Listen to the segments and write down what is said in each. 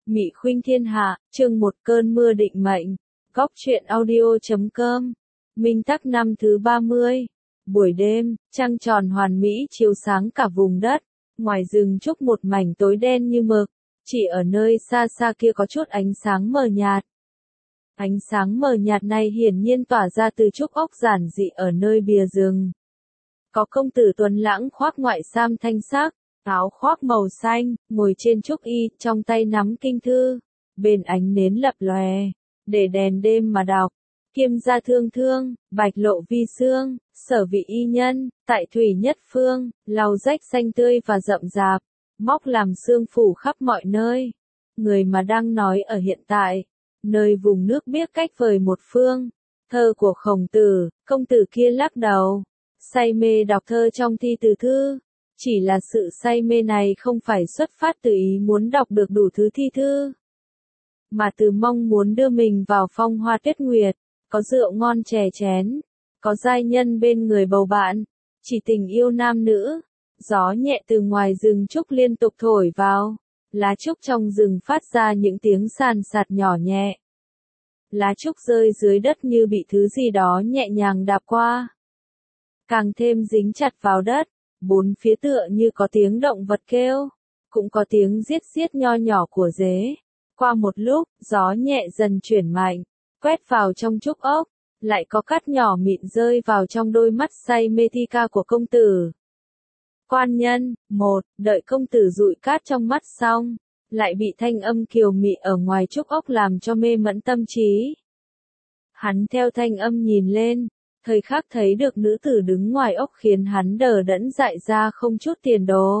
Mị Khuynh Thiên Hạ, chương 1 Cơn mưa định mệnh. Góc truyện audio.com. Minh Tắc năm thứ 30. Buổi đêm, trăng tròn hoàn mỹ chiếu sáng cả vùng đất. Ngoài rừng trúc một mảnh tối đen như mực, chỉ ở nơi xa xa kia có chút ánh sáng mờ nhạt. Ánh sáng mờ nhạt này hiển nhiên tỏa ra từ trúc ốc giản dị ở nơi bìa rừng. Có công tử tuấn lãng khoác ngoại sam thanh sắc, áo khoác màu xanh, ngồi trên trúc y, trong tay nắm kinh thư, bên ánh nến lập lòe, để đèn đêm mà đọc. Kiêm gia thương thương, bạch lộ vi xương, sở vị y nhân, tại thủy nhất phương, lau rách xanh tươi và rậm rạp, móc làm xương phủ khắp mọi nơi. Người mà đang nói ở hiện tại, nơi vùng nước biếc cách vời một phương. Thơ của Khổng Tử, công tử kia lắc đầu, say mê đọc thơ trong thi từ thư. Chỉ là sự say mê này không phải xuất phát từ ý muốn đọc được đủ thứ thi thư, mà từ mong muốn đưa mình vào phong hoa tuyết nguyệt, có rượu ngon chè chén, có giai nhân bên người bầu bạn, chỉ tình yêu nam nữ. Gió nhẹ từ ngoài rừng trúc liên tục thổi vào, lá trúc trong rừng phát ra những tiếng sàn sạt nhỏ nhẹ. Lá trúc rơi dưới đất như bị thứ gì đó nhẹ nhàng đạp qua, càng thêm dính chặt vào đất. Bốn phía tựa như có tiếng động vật kêu, cũng có tiếng giết giết nho nhỏ của dế. Qua một lúc, gió nhẹ dần chuyển mạnh, quét vào trong trúc ốc, lại có cát nhỏ mịn rơi vào trong đôi mắt say mê thi ca của công tử. Quan nhân, đợi công tử dụi cát trong mắt xong, lại bị thanh âm kiều mị ở ngoài trúc ốc làm cho mê mẫn tâm trí. Hắn theo thanh âm nhìn lên, thời khắc thấy được nữ tử đứng ngoài ốc khiến hắn đờ đẫn dại ra không chút tiền đồ.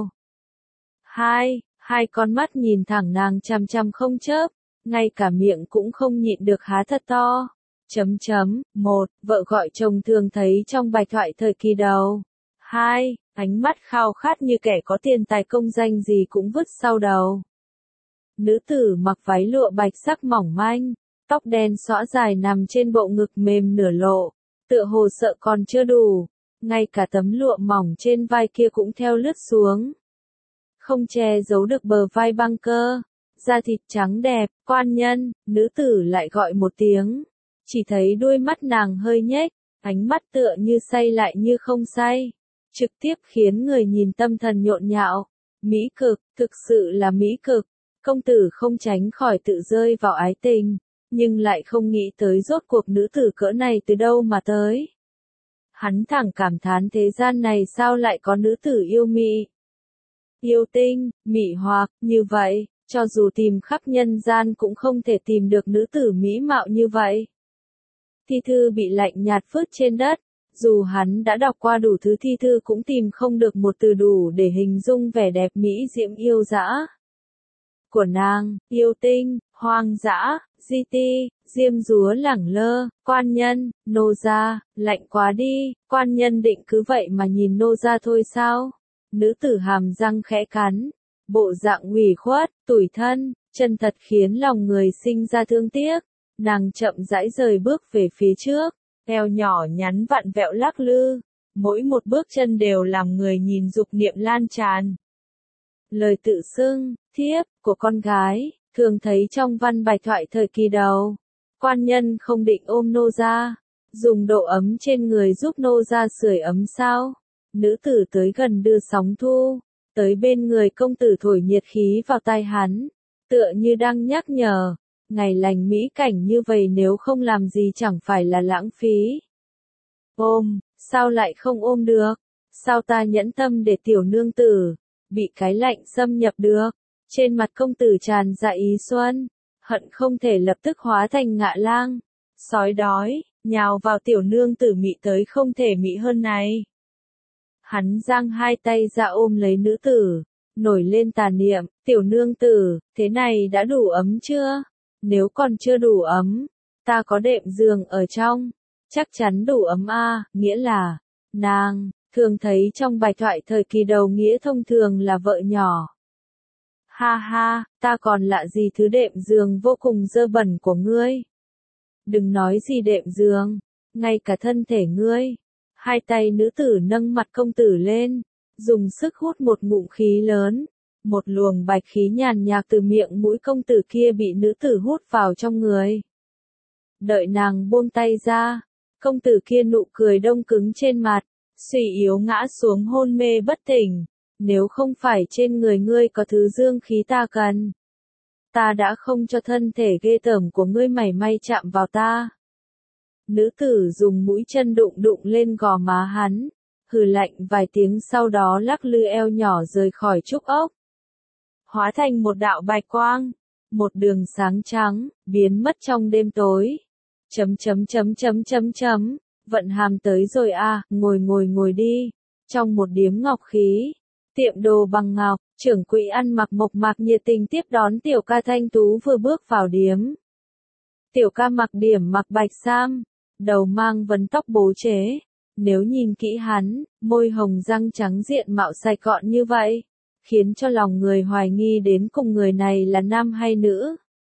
Hai con mắt nhìn thẳng nàng chằm chằm không chớp, ngay cả miệng cũng không nhịn được há thật to. Vợ gọi chồng thường thấy trong bài thoại thời kỳ đầu. 2. Ánh mắt khao khát như kẻ có tiền tài công danh gì cũng vứt sau đầu. Nữ tử mặc váy lụa bạch sắc mỏng manh, tóc đen xõa dài nằm trên bộ ngực mềm nửa lộ. Tựa hồ sợ còn chưa đủ, ngay cả tấm lụa mỏng trên vai kia cũng theo lướt xuống. Không che giấu được bờ vai băng cơ, da thịt trắng đẹp. Quan nhân, nữ tử lại gọi một tiếng, chỉ thấy đôi mắt nàng hơi nhếch, ánh mắt tựa như say lại như không say, trực tiếp khiến người nhìn tâm thần nhộn nhạo. Mỹ cực, thực sự là mỹ cực. Công tử không tránh khỏi tự rơi vào ái tình, nhưng lại không nghĩ tới rốt cuộc nữ tử cỡ này từ đâu mà tới. Hắn thẳng cảm thán thế gian này sao lại có nữ tử yêu mị, yêu tinh, mị hoặc như vậy, cho dù tìm khắp nhân gian cũng không thể tìm được nữ tử mỹ mạo như vậy. Thi thư bị lạnh nhạt vứt trên đất, dù hắn đã đọc qua đủ thứ thi thư cũng tìm không được một từ đủ để hình dung vẻ đẹp mỹ diễm yêu dã của nàng. Yêu tinh, hoang dã, di ti, diêm dúa lẳng lơ. Quan nhân, nô gia, lạnh quá đi. Quan nhân định cứ vậy mà nhìn nô gia thôi sao? Nữ tử hàm răng khẽ cắn, bộ dạng ủy khuất, tủi thân, chân thật khiến lòng người sinh ra thương tiếc. Nàng chậm rãi rời bước về phía trước, eo nhỏ nhắn vặn vẹo lắc lư, mỗi một bước chân đều làm người nhìn dục niệm lan tràn. Lời tự xưng, thiếp, của con gái, thường thấy trong văn bài thoại thời kỳ đầu. Quan nhân không định ôm nô gia, dùng độ ấm trên người giúp nô gia sưởi ấm sao? Nữ tử tới gần đưa sóng thu, tới bên người công tử thổi nhiệt khí vào tai hắn, tựa như đang nhắc nhở, ngày lành mỹ cảnh như vậy nếu không làm gì chẳng phải là lãng phí. Ôm, sao lại không ôm được? Sao ta nhẫn tâm để tiểu nương tử bị cái lạnh xâm nhập được? Trên mặt công tử tràn ra ý xuân, hận không thể lập tức hóa thành ngạ lang, sói đói, nhào vào tiểu nương tử mị tới không thể mị hơn này. Hắn giang hai tay ra ôm lấy nữ tử, nổi lên tà niệm, tiểu nương tử, thế này đã đủ ấm chưa? Nếu còn chưa đủ ấm, ta có đệm giường ở trong, chắc chắn đủ ấm a. Nghĩa là, nàng, thường thấy trong bài thoại thời kỳ đầu nghĩa thông thường là vợ nhỏ. Ha, ta còn lạ gì thứ đệm giường vô cùng dơ bẩn của ngươi. Đừng nói gì đệm giường, ngay cả thân thể ngươi. Hai tay nữ tử nâng mặt công tử lên, dùng sức hút một ngụm khí lớn, Một luồng bạch khí nhàn nhạt từ miệng mũi công tử kia bị nữ tử hút vào trong người. Đợi nàng buông tay ra, công tử kia nụ cười đông cứng trên mặt, suy yếu ngã xuống hôn mê bất tỉnh. Nếu không phải trên người ngươi có thứ dương khí ta cần, ta đã không cho thân thể ghê tởm của ngươi mảy may chạm vào ta. Nữ tử dùng mũi chân đụng đụng lên gò má hắn, hừ lạnh vài tiếng sau đó lắc lư eo nhỏ rời khỏi trúc ốc. Hóa thành một đạo bạch quang, một đường sáng trắng, biến mất trong đêm tối. Vận Hàm tới rồi à, ngồi đi. Trong một điếm ngọc khí, tiệm đồ bằng ngọc, trưởng quỹ ăn mặc mộc mạc nhiệt tình tiếp đón tiểu ca thanh tú vừa bước vào điếm. Tiểu ca mặc điểm mặc bạch sam, đầu mang vấn tóc bố chế. Nếu nhìn kỹ hắn, môi hồng răng trắng diện mạo sạch gọn như vậy, khiến cho lòng người hoài nghi đến cùng người này là nam hay nữ.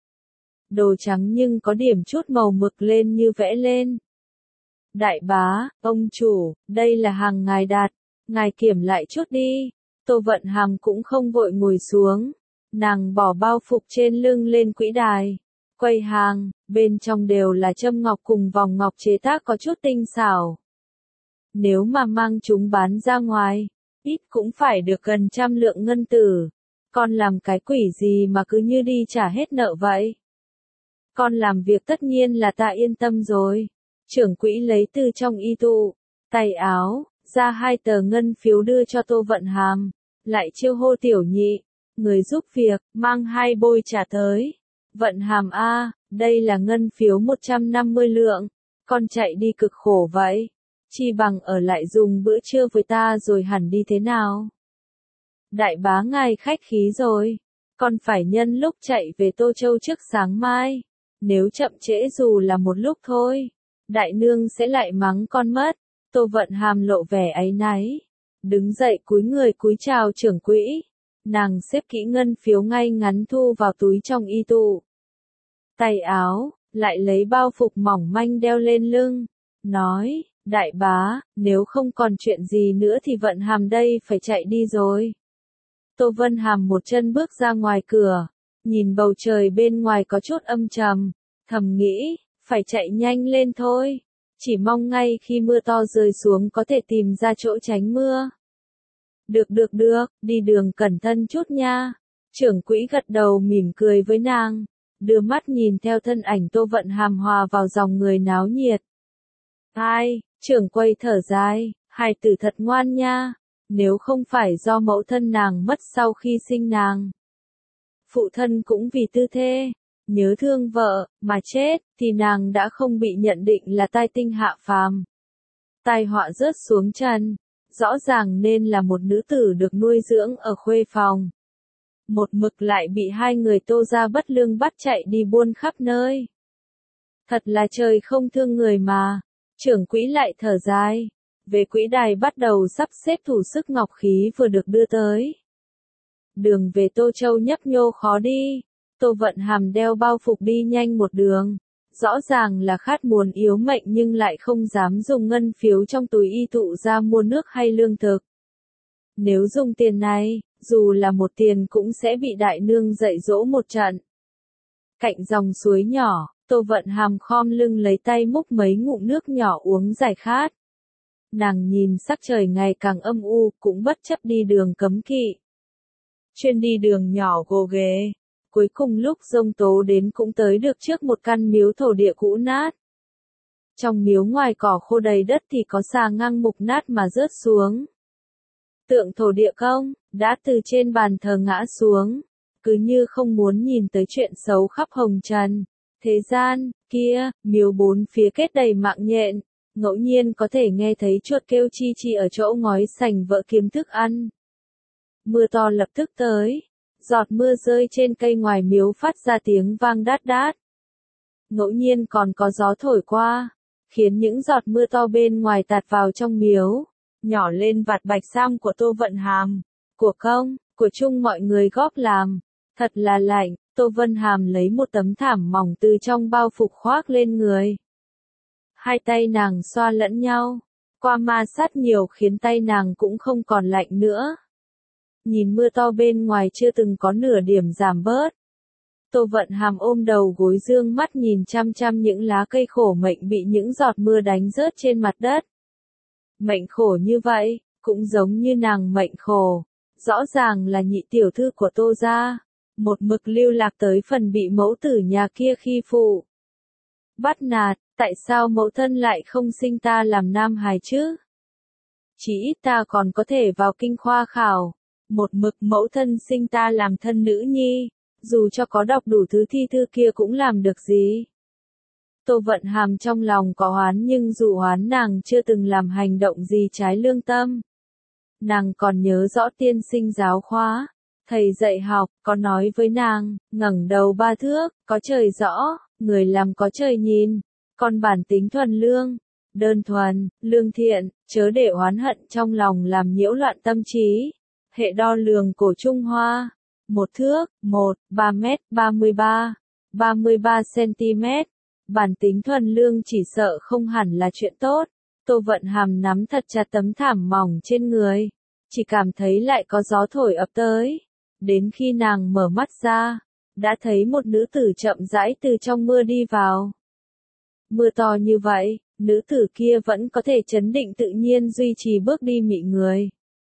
Đồ trắng nhưng có điểm chút màu mực lên như vẽ lên. Đại bá, ông chủ, đây là hàng ngài đặt, ngài kiểm lại chút đi. Tô Vận Hàm cũng không vội ngồi xuống, nàng bỏ bao phục trên lưng lên quỹ đài. Quầy hàng, bên trong đều là châm ngọc cùng vòng ngọc chế tác có chút tinh xảo. Nếu mà mang chúng bán ra ngoài, ít cũng phải được gần 100 lượng ngân tử. Con làm cái quỷ gì mà cứ như đi trả hết nợ vậy? Con làm việc tất nhiên là ta yên tâm rồi. Trưởng quỹ lấy từ trong y tụ, tay áo, ra 2 tờ ngân phiếu đưa cho Tô Vận Hàm, lại chiêu hô tiểu nhị, người giúp việc, mang 2 bôi trà tới. Vận Hàm a, đây là ngân phiếu 150 lượng, con chạy đi cực khổ vậy, chi bằng ở lại dùng bữa trưa với ta rồi hẳn đi thế nào? Đại bá ngài khách khí rồi, con phải nhân lúc chạy về Tô Châu trước sáng mai, nếu chậm trễ dù là một lúc thôi, đại nương sẽ lại mắng con mất. Tô Vận Hàm lộ vẻ áy náy, đứng dậy cúi người cúi chào trưởng quỹ, nàng xếp kỹ ngân phiếu ngay ngắn thu vào túi trong y tụ. Tay áo, lại lấy bao phục mỏng manh đeo lên lưng, nói, đại bá, nếu không còn chuyện gì nữa thì Vận Hàm đây phải chạy đi rồi. Tô Vân Hàm một chân bước ra ngoài cửa, nhìn bầu trời bên ngoài có chút âm trầm, thầm nghĩ, phải chạy nhanh lên thôi, chỉ mong ngay khi mưa to rơi xuống có thể tìm ra chỗ tránh mưa. Được, đi đường cẩn thận chút nha. Trưởng quỹ gật đầu mỉm cười với nàng, đưa mắt nhìn theo thân ảnh Tô Vận Hàm hòa vào dòng người náo nhiệt. Ai, trưởng quầy thở dài, hài tử thật ngoan nha, nếu không phải do mẫu thân nàng mất sau khi sinh nàng. Phụ thân cũng vì tư thê, nhớ thương vợ, mà chết, thì nàng đã không bị nhận định là tai tinh hạ phàm. Tai họa rớt xuống chân, rõ ràng nên là một nữ tử được nuôi dưỡng ở khuê phòng. Một mực lại bị 2 người Tô gia bất lương bắt chạy đi buôn khắp nơi. Thật là trời không thương người mà. Trưởng quỹ lại thở dài, về quỹ đài bắt đầu sắp xếp thủ sức ngọc khí vừa được đưa tới. Đường về Tô Châu nhấp nhô khó đi, Tô Vận Hàm đeo bao phục đi nhanh một đường, rõ ràng là khát muốn yếu mệnh nhưng lại không dám dùng ngân phiếu trong túi y tụ ra mua nước hay lương thực. Nếu dùng tiền này, dù là 1 tiền cũng sẽ bị đại nương dạy dỗ một trận. Cạnh dòng suối nhỏ, Tô Vận Hàm khom lưng lấy tay múc mấy ngụm nước nhỏ uống giải khát. Nàng nhìn sắc trời ngày càng âm u, cũng bất chấp đi đường cấm kỵ. Chuyên đi đường nhỏ gồ ghề, cuối cùng lúc giông tố đến cũng tới được trước một căn miếu thổ địa cũ nát. Trong miếu ngoài cỏ khô đầy đất thì có xà ngang mục nát mà rớt xuống. Tượng thổ địa công, đã từ trên bàn thờ ngã xuống, cứ như không muốn nhìn tới chuyện xấu khắp hồng trần. Thế gian, kia, miếu 4 phía kết đầy mạng nhện, ngẫu nhiên có thể nghe thấy chuột kêu chi chi ở chỗ ngói sành vỡ kiếm thức ăn. Mưa to lập tức tới, giọt mưa rơi trên cây ngoài miếu phát ra tiếng vang đát đát. Ngẫu nhiên còn có gió thổi qua, khiến những giọt mưa to bên ngoài tạt vào trong miếu, nhỏ lên vạt bạch sam của Tô Vận Hàm, của công, của chung mọi người góp làm. Thật là lạnh, Tô Vân Hàm lấy một tấm thảm mỏng từ trong bao phục khoác lên người. 2 tay nàng xoa lẫn nhau, qua ma sát nhiều khiến tay nàng cũng không còn lạnh nữa. nhìn mưa to bên ngoài chưa từng có nửa điểm giảm bớt. Tô Vận Hàm ôm đầu gối dương mắt nhìn chăm chăm những lá cây khổ mệnh bị những giọt mưa đánh rớt trên mặt đất. Mệnh khổ như vậy, cũng giống như nàng mệnh khổ. Rõ ràng là nhị tiểu thư của Tô gia, một mực lưu lạc tới phần bị mẫu tử nhà kia khi phụ. Bắt nạt, tại sao mẫu thân lại không sinh ta làm nam hài chứ? Chỉ ít ta còn có thể vào kinh khoa khảo. Một mực mẫu thân sinh ta làm thân nữ nhi, dù cho có đọc đủ thứ thi thư kia cũng làm được gì. Tô Vận Hàm trong lòng có oán nhưng dù oán nàng chưa từng làm hành động gì trái lương tâm. Nàng còn nhớ rõ tiên sinh giáo khóa, thầy dạy học, có nói với nàng, ngẩng đầu 3 thước, có trời rõ, người làm có trời nhìn, còn bản tính thuần lương, đơn thuần, lương thiện, chớ để oán hận trong lòng làm nhiễu loạn tâm trí. Hệ đo lường cổ Trung Hoa, 1 thước, 3 mét 33 cm. Bản tính thuần lương chỉ sợ không hẳn là chuyện tốt. Tô Vận Hàm nắm thật chặt tấm thảm mỏng trên người, chỉ cảm thấy lại có gió thổi ập tới. Đến khi nàng mở mắt ra, đã thấy một nữ tử chậm rãi từ trong mưa đi vào. Mưa to như vậy, nữ tử kia vẫn có thể trấn định tự nhiên duy trì bước đi mị người.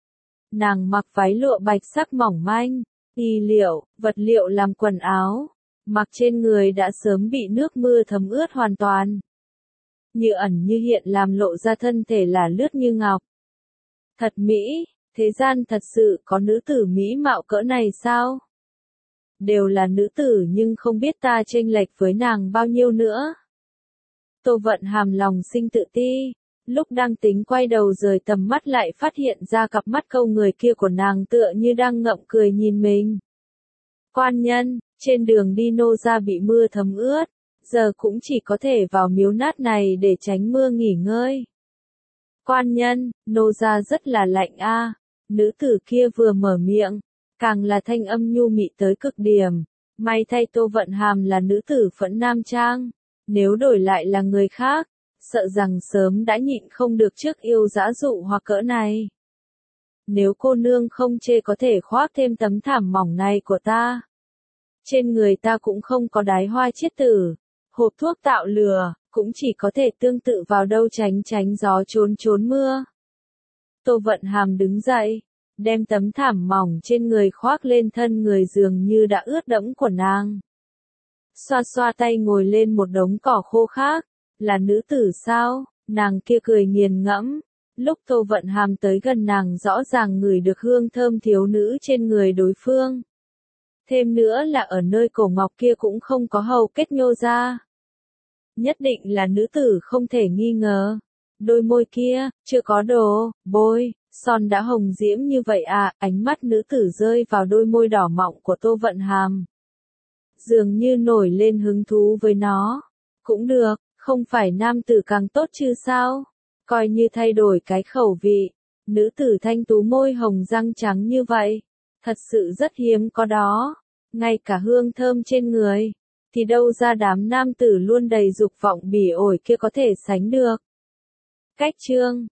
Nàng mặc váy lụa bạch sắc mỏng manh, y liệu, vật liệu làm quần áo, mặc trên người đã sớm bị nước mưa thấm ướt hoàn toàn. Như ẩn như hiện làm lộ ra thân thể là lướt như ngọc. Thật mỹ, thế gian thật sự có nữ tử mỹ mạo cỡ này sao? Đều là nữ tử nhưng không biết ta chênh lệch với nàng bao nhiêu nữa. Tô Vận Hàm lòng sinh tự ti, lúc đang tính quay đầu rời tầm mắt lại phát hiện ra cặp mắt câu người kia của nàng tựa như đang ngậm cười nhìn mình. Quan nhân, trên đường đi nô gia bị mưa thấm ướt, giờ cũng chỉ có thể vào miếu nát này để tránh mưa nghỉ ngơi. Quan nhân, nô gia rất là lạnh a. Nữ tử kia vừa mở miệng, càng là thanh âm nhu mị tới cực điểm. May thay Tô Vận Hàm là nữ tử phẫn nam trang, nếu đổi lại là người khác, sợ rằng sớm đã nhịn không được trước yêu dã dụ hoặc cỡ này. Nếu cô nương không chê có thể khoác thêm tấm thảm mỏng này của ta. Trên người ta cũng không có đái hoa chiết tử, hộp thuốc tạo lửa, cũng chỉ có thể tương tự vào đâu tránh gió trốn mưa. Tô Vận Hàm đứng dậy, đem tấm thảm mỏng trên người khoác lên thân người dường như đã ướt đẫm của nàng. Xoa xoa tay ngồi lên một đống cỏ khô khác, là nữ tử sao? Nàng kia cười nghiền ngẫm. Lúc Tô Vận Hàm tới gần nàng rõ ràng ngửi được hương thơm thiếu nữ trên người đối phương. Thêm nữa là ở nơi cổ ngọc kia cũng không có hầu kết nhô ra. Nhất định là nữ tử không thể nghi ngờ. Đôi môi kia, chưa có đồ, bôi, son đã hồng diễm như vậy à, ánh mắt nữ tử rơi vào đôi môi đỏ mọng của Tô Vận Hàm. Dường như nổi lên hứng thú với nó. Cũng được, không phải nam tử càng tốt chứ sao? Coi như thay đổi cái khẩu vị. Nữ tử thanh tú môi hồng răng trắng như vậy. Thật sự rất hiếm có đó. Ngay cả hương thơm trên người. Thì đâu ra đám nam tử luôn đầy dục vọng bỉ ổi kia có thể sánh được. Cách chương